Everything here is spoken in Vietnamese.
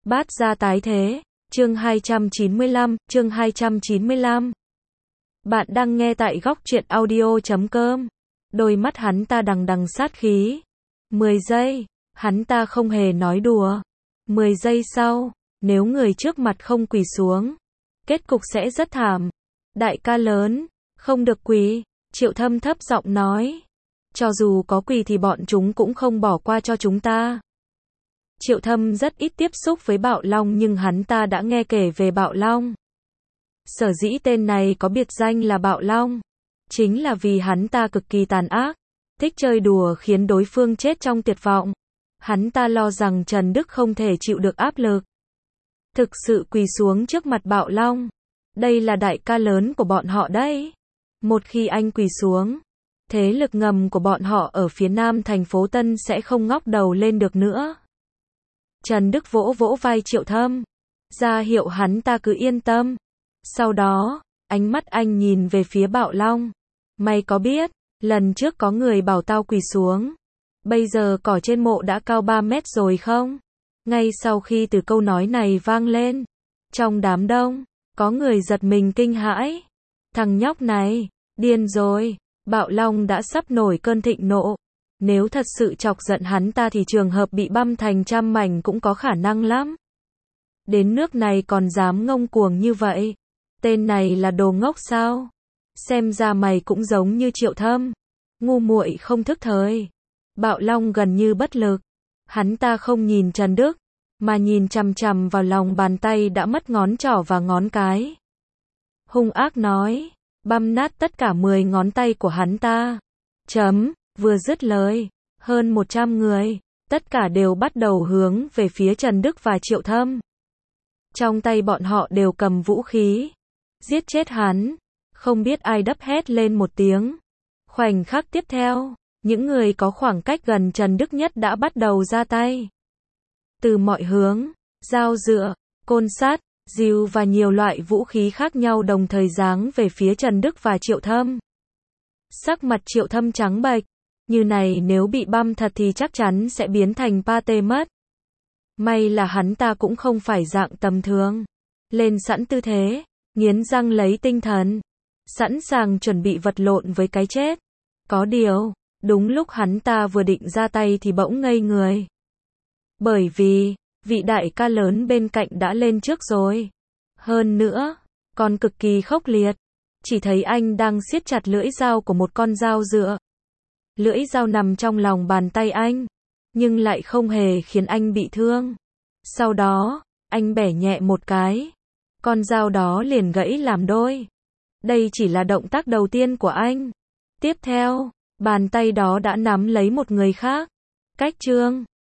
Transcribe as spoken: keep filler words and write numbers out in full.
Bát gia tái thế, chương hai trăm chín mươi lăm, chương hai trăm chín mươi lăm. Bạn đang nghe tại góc truyện audio chấm com. Đôi mắt hắn ta đằng đằng sát khí. mười giây, hắn ta không hề nói đùa. mười giây sau, nếu người trước mặt không quỳ xuống, kết cục sẽ rất thảm. Đại ca lớn, không được quỳ, Triệu Thâm thấp giọng nói. Cho dù có quỳ thì bọn chúng cũng không bỏ qua cho chúng ta. Triệu Thâm rất ít tiếp xúc với Bạo Long nhưng hắn ta đã nghe kể về Bạo Long. Sở dĩ tên này có biệt danh là Bạo Long, chính là vì hắn ta cực kỳ tàn ác, thích chơi đùa khiến đối phương chết trong tuyệt vọng. Hắn ta lo rằng Trần Đức không thể chịu được áp lực, thực sự quỳ xuống trước mặt Bạo Long. Đây là đại ca lớn của bọn họ đấy. Một khi anh quỳ xuống, thế lực ngầm của bọn họ ở phía nam thành phố Tân sẽ không ngóc đầu lên được nữa. Trần Đức vỗ vỗ vai Triệu Thâm, ra hiệu hắn ta cứ yên tâm. Sau đó, ánh mắt anh nhìn về phía Bạo Long. Mày có biết, lần trước có người bảo tao quỳ xuống. Bây giờ cỏ trên mộ đã cao ba mét rồi không? Ngay sau khi từ câu nói này vang lên, trong đám đông, có người giật mình kinh hãi. Thằng nhóc này, điên rồi. Bạo Long đã sắp nổi cơn thịnh nộ. Nếu thật sự chọc giận hắn ta thì trường hợp bị băm thành trăm mảnh cũng có khả năng lắm. Đến nước này còn dám ngông cuồng như vậy. Tên này là đồ ngốc sao? Xem ra mày cũng giống như Triệu Thâm, ngu muội không thức thời. Bạo Long gần như bất lực. Hắn ta không nhìn Trần Đức, mà nhìn chằm chằm vào lòng bàn tay đã mất ngón trỏ và ngón cái. Hung ác nói, băm nát tất cả mười ngón tay của hắn ta. Chấm. Vừa dứt lời, hơn một trăm người, tất cả đều bắt đầu hướng về phía Trần Đức và Triệu Thâm. Trong tay bọn họ đều cầm vũ khí. Giết chết hắn. Không biết ai đắp hét lên một tiếng. Khoảnh khắc tiếp theo, những người có khoảng cách gần Trần Đức nhất đã bắt đầu ra tay. Từ mọi hướng, dao dựa, côn sắt, rìu và nhiều loại vũ khí khác nhau đồng thời giáng về phía Trần Đức và Triệu Thâm. Sắc mặt Triệu Thâm trắng bệch. Như này nếu bị băm thật thì chắc chắn sẽ biến thành pate mất. May là hắn ta cũng không phải dạng tầm thường. Lên sẵn tư thế, nghiến răng lấy tinh thần, sẵn sàng chuẩn bị vật lộn với cái chết. Có điều, đúng lúc hắn ta vừa định ra tay thì bỗng ngây người. Bởi vì, vị đại ca lớn bên cạnh đã lên trước rồi. Hơn nữa, còn cực kỳ khốc liệt. Chỉ thấy anh đang siết chặt lưỡi dao của một con dao dựa. Lưỡi dao nằm trong lòng bàn tay anh, nhưng lại không hề khiến anh bị thương. Sau đó, anh bẻ nhẹ một cái, con dao đó liền gãy làm đôi. Đây chỉ là động tác đầu tiên của anh. Tiếp theo, bàn tay đó đã nắm lấy một người khác. Cách trương,